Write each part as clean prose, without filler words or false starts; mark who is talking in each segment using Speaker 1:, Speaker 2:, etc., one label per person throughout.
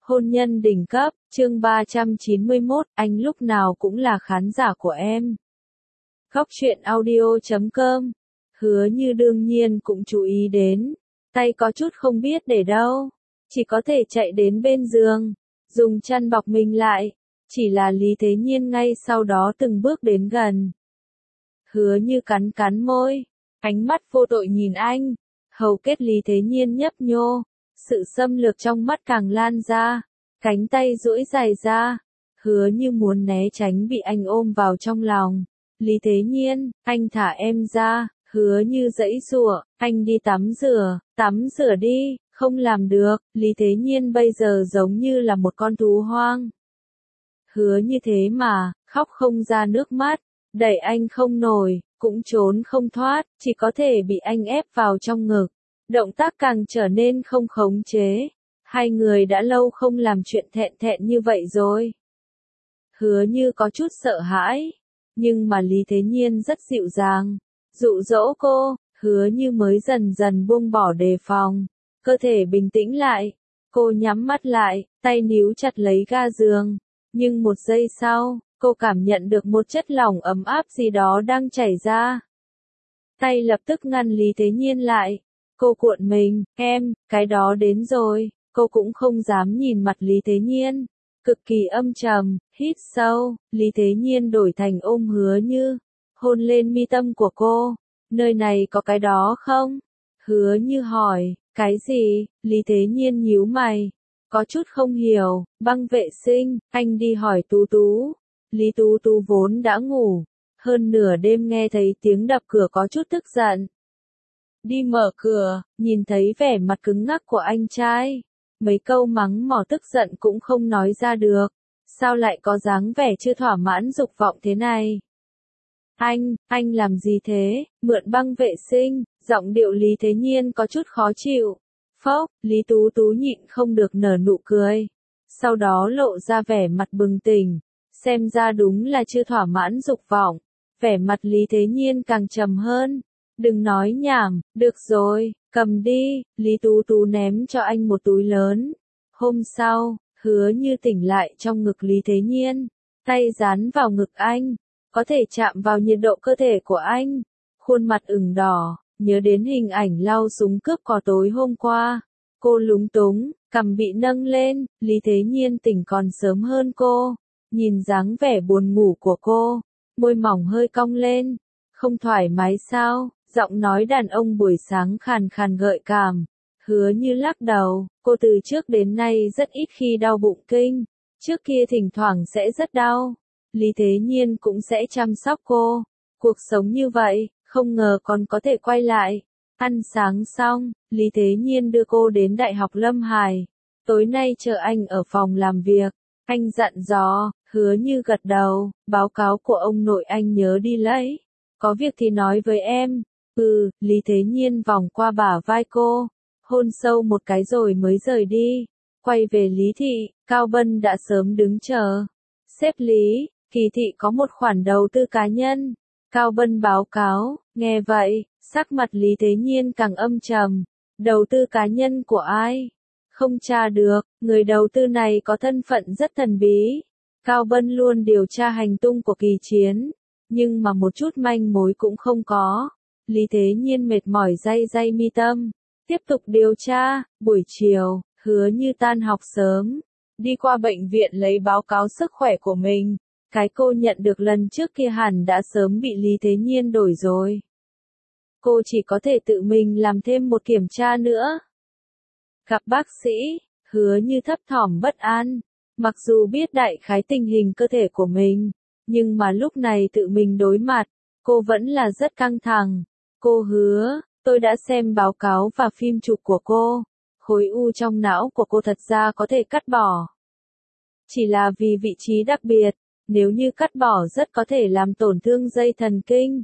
Speaker 1: Hôn nhân đỉnh cấp, chương 391, anh lúc nào cũng là khán giả của em. Góc truyện audio.com. Hứa Như đương nhiên cũng chú ý đến, tay có chút không biết để đâu, chỉ có thể chạy đến bên giường, dùng chăn bọc mình lại, chỉ là Lý Thế Nhiên ngay sau đó từng bước đến gần. Hứa Như cắn cắn môi, ánh mắt vô tội nhìn anh, hầu kết Lý Thế Nhiên nhấp nhô. Sự xâm lược trong mắt càng lan ra, cánh tay duỗi dài ra, Hứa Như muốn né tránh bị anh ôm vào trong lòng. Lý Thế Nhiên, anh thả em ra, Hứa Như giãy giụa, anh đi tắm rửa đi, không làm được, Lý Thế Nhiên bây giờ giống như là một con thú hoang. Hứa Như thế mà, khóc không ra nước mắt, đẩy anh không nổi, cũng trốn không thoát, chỉ có thể bị anh ép vào trong ngực. Động tác càng trở nên không khống chế. Hai người đã lâu không làm chuyện thẹn thẹn như vậy rồi. Hứa Như có chút sợ hãi, nhưng mà Lý Thế Nhiên rất dịu dàng, dụ dỗ cô, Hứa Như mới dần dần buông bỏ đề phòng, cơ thể bình tĩnh lại. Cô nhắm mắt lại, tay níu chặt lấy ga giường, nhưng một giây sau, cô cảm nhận được một chất lỏng ấm áp gì đó đang chảy ra. Tay lập tức ngăn Lý Thế Nhiên lại. Cô cuộn mình, cái đó đến rồi, cô cũng không dám nhìn mặt Lý Thế Nhiên. Cực kỳ âm trầm, hít sâu, Lý Thế Nhiên đổi thành ôm Hứa Như, hôn lên mi tâm của cô. Nơi này có cái đó không? Hứa Như hỏi, cái gì? Lý Thế Nhiên nhíu mày, có chút không hiểu, băng vệ sinh, anh đi hỏi Tú Tú. Lý Tú Tú vốn đã ngủ, hơn nửa đêm nghe thấy tiếng đập cửa có chút tức giận. Đi mở cửa, nhìn thấy vẻ mặt cứng ngắc của anh trai. Mấy câu mắng mỏ tức giận cũng không nói ra được. Sao lại có dáng vẻ chưa thỏa mãn dục vọng thế này? Anh làm gì thế? Mượn băng vệ sinh, giọng điệu Lý Thế Nhiên có chút khó chịu. Phốc, Lý Tú Tú nhịn không được nở nụ cười. Sau đó lộ ra vẻ mặt bừng tỉnh. Xem ra đúng là chưa thỏa mãn dục vọng. Vẻ mặt Lý Thế Nhiên càng trầm hơn. Đừng nói nhảm, được rồi, cầm đi, Lý Tú Tú ném cho anh một túi lớn. Hôm sau, Hứa Như tỉnh lại trong ngực Lý Thế Nhiên, tay dán vào ngực anh, có thể chạm vào nhiệt độ cơ thể của anh. Khuôn mặt ửng đỏ, nhớ đến hình ảnh lau súng cướp cò tối hôm qua. Cô lúng túng, cằm bị nâng lên, Lý Thế Nhiên tỉnh còn sớm hơn cô. Nhìn dáng vẻ buồn ngủ của cô, môi mỏng hơi cong lên. Không thoải mái sao? Giọng nói đàn ông buổi sáng khàn khàn gợi cảm. Hứa Như lắc đầu, cô từ trước đến nay rất ít khi đau bụng kinh. Trước kia thỉnh thoảng sẽ rất đau. Lý Thế Nhiên cũng sẽ chăm sóc cô. Cuộc sống như vậy, không ngờ còn có thể quay lại. Ăn sáng xong, Lý Thế Nhiên đưa cô đến Đại học Lâm Hải. Tối nay chờ anh ở phòng làm việc. Anh dặn dò, Hứa Như gật đầu, báo cáo của ông nội anh nhớ đi lấy. Có việc thì nói với em. Lý Thế Nhiên vòng qua bả vai cô, hôn sâu một cái rồi mới rời đi. Quay về Lý Thị, Cao Bân đã sớm đứng chờ. Sếp Lý, Kỳ Thị có một khoản đầu tư cá nhân. Cao Bân báo cáo, nghe vậy, sắc mặt Lý Thế Nhiên càng âm trầm. Đầu tư cá nhân của ai? Không tra được, người đầu tư này có thân phận rất thần bí. Cao Bân luôn điều tra hành tung của Kỳ Chiến, nhưng mà một chút manh mối cũng không có. Lý Thế Nhiên mệt mỏi day mi tâm, tiếp tục điều tra. Buổi chiều, Hứa Như tan học sớm, đi qua bệnh viện lấy báo cáo sức khỏe của mình. Cái cô nhận được lần trước kia hẳn đã sớm bị Lý Thế Nhiên đổi rồi. Cô chỉ có thể tự mình làm thêm một kiểm tra nữa. Gặp bác sĩ, Hứa Như thấp thỏm bất an, mặc dù biết đại khái tình hình cơ thể của mình, nhưng mà lúc này tự mình đối mặt, cô vẫn là rất căng thẳng. Cô Hứa, tôi đã xem báo cáo và phim chụp của cô. Khối u trong não của cô thật ra có thể cắt bỏ. Chỉ là vì vị trí đặc biệt, nếu như cắt bỏ rất có thể làm tổn thương dây thần kinh.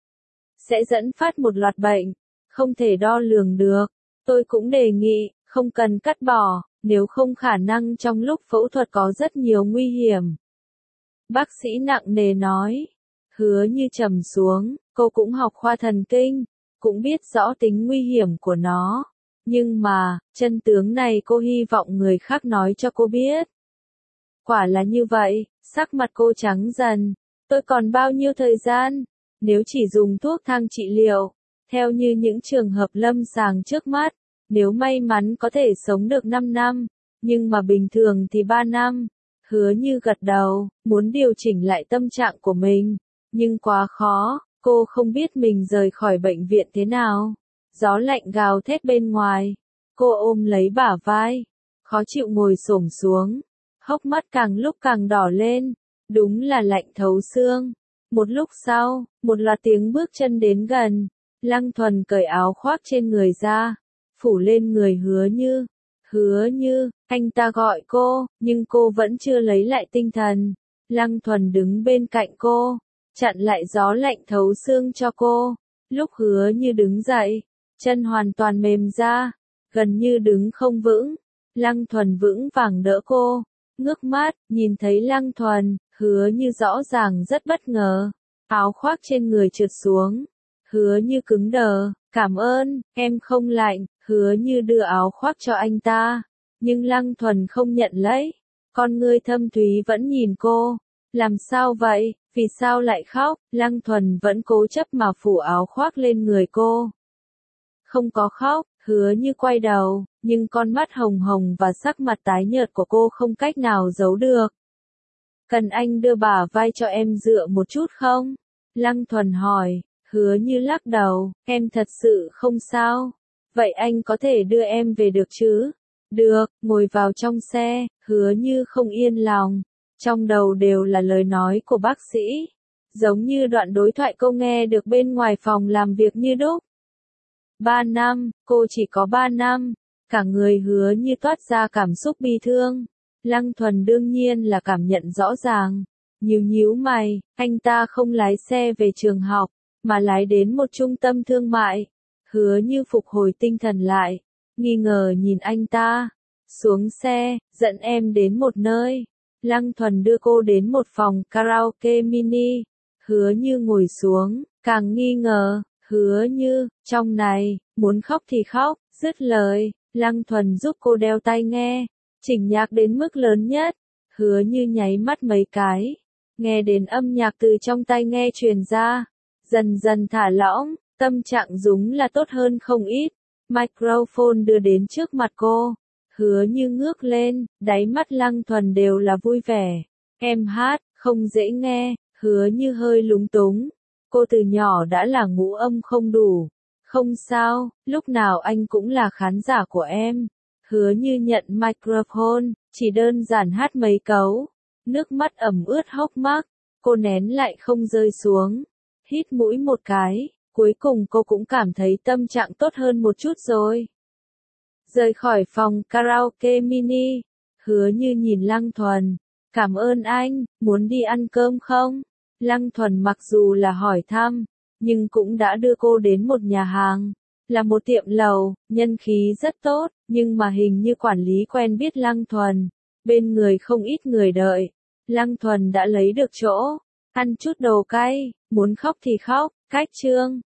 Speaker 1: Sẽ dẫn phát một loạt bệnh, không thể đo lường được. Tôi cũng đề nghị, không cần cắt bỏ, nếu không khả năng trong lúc phẫu thuật có rất nhiều nguy hiểm. Bác sĩ nặng nề nói. Hứa Như trầm xuống, cô cũng học khoa thần kinh, cũng biết rõ tính nguy hiểm của nó. Nhưng mà, chân tướng này cô hy vọng người khác nói cho cô biết. Quả là như vậy, sắc mặt cô trắng dần. Tôi còn bao nhiêu thời gian? Nếu chỉ dùng thuốc thang trị liệu, theo như những trường hợp lâm sàng trước mắt, nếu may mắn có thể sống được 5 năm, nhưng mà bình thường thì 3 năm. Hứa Như gật đầu, muốn điều chỉnh lại tâm trạng của mình, nhưng quá khó, cô không biết mình rời khỏi bệnh viện thế nào. Gió lạnh gào thét bên ngoài, cô ôm lấy bả vai, khó chịu ngồi xổm xuống, hốc mắt càng lúc càng đỏ lên, đúng là lạnh thấu xương. Một lúc sau, một loạt tiếng bước chân đến gần, Lăng Thuần cởi áo khoác trên người ra, phủ lên người Hứa Như. Hứa Như, anh ta gọi cô, nhưng cô vẫn chưa lấy lại tinh thần. Lăng Thuần đứng bên cạnh cô, chặn lại gió lạnh thấu xương cho cô. Lúc Hứa Như đứng dậy, chân hoàn toàn mềm ra, gần như đứng không vững. Lăng Thuần vững vàng đỡ cô, ngước mắt, nhìn thấy Lăng Thuần, Hứa Như rõ ràng rất bất ngờ. Áo khoác trên người trượt xuống. Hứa Như cứng đờ, cảm ơn, em không lạnh. Hứa Như đưa áo khoác cho anh ta, nhưng Lăng Thuần không nhận lấy. Con ngươi thâm thúy vẫn nhìn cô. Làm sao vậy, vì sao lại khóc? Lăng Thuần vẫn cố chấp mà phủ áo khoác lên người cô. Không có khóc, Hứa Như quay đầu, nhưng con mắt hồng hồng và sắc mặt tái nhợt của cô không cách nào giấu được. Cần anh đưa bả vai cho em dựa một chút không? Lăng Thuần hỏi. Hứa Như lắc đầu, em thật sự không sao. Vậy anh có thể đưa em về được chứ? Được, ngồi vào trong xe. Hứa Như không yên lòng. Trong đầu đều là lời nói của bác sĩ. Giống như đoạn đối thoại cô nghe được bên ngoài phòng làm việc như đúc. 3 năm, cô chỉ có 3 năm. Cả người Hứa Như toát ra cảm xúc bi thương. Lăng Thuần đương nhiên là cảm nhận rõ ràng. Nhíu mày, anh ta không lái xe về trường học, mà lái đến một trung tâm thương mại. Hứa Như phục hồi tinh thần lại, nghi ngờ nhìn anh ta. Xuống xe, dẫn em đến một nơi. Lăng Thuần đưa cô đến một phòng karaoke mini. Hứa Như ngồi xuống, càng nghi ngờ. Hứa Như, trong này, muốn khóc thì khóc. Dứt lời, Lăng Thuần giúp cô đeo tai nghe, chỉnh nhạc đến mức lớn nhất. Hứa Như nháy mắt mấy cái, nghe đến âm nhạc từ trong tai nghe truyền ra, dần dần thả lỏng, tâm trạng đúng là tốt hơn không ít. Microphone đưa đến trước mặt cô. Hứa Như ngước lên, đáy mắt Lăng Thuần đều là vui vẻ. Em hát, không dễ nghe. Hứa Như hơi lúng túng. Cô từ nhỏ đã là ngũ âm không đủ. Không sao, lúc nào anh cũng là khán giả của em. Hứa Như nhận microphone, chỉ đơn giản hát mấy câu. Nước mắt ẩm ướt hốc mắt, cô nén lại không rơi xuống. Hít mũi một cái, cuối cùng cô cũng cảm thấy tâm trạng tốt hơn một chút rồi. Rời khỏi phòng karaoke mini, Hứa Như nhìn Lăng Thuần. Cảm ơn anh, muốn đi ăn cơm không? Lăng Thuần mặc dù là hỏi thăm, nhưng cũng đã đưa cô đến một nhà hàng. Là một tiệm lẩu, nhân khí rất tốt, nhưng mà hình như quản lý quen biết Lăng Thuần. Bên người không ít người đợi. Lăng Thuần đã lấy được chỗ. Ăn chút đồ cay, muốn khóc thì khóc, cách chương.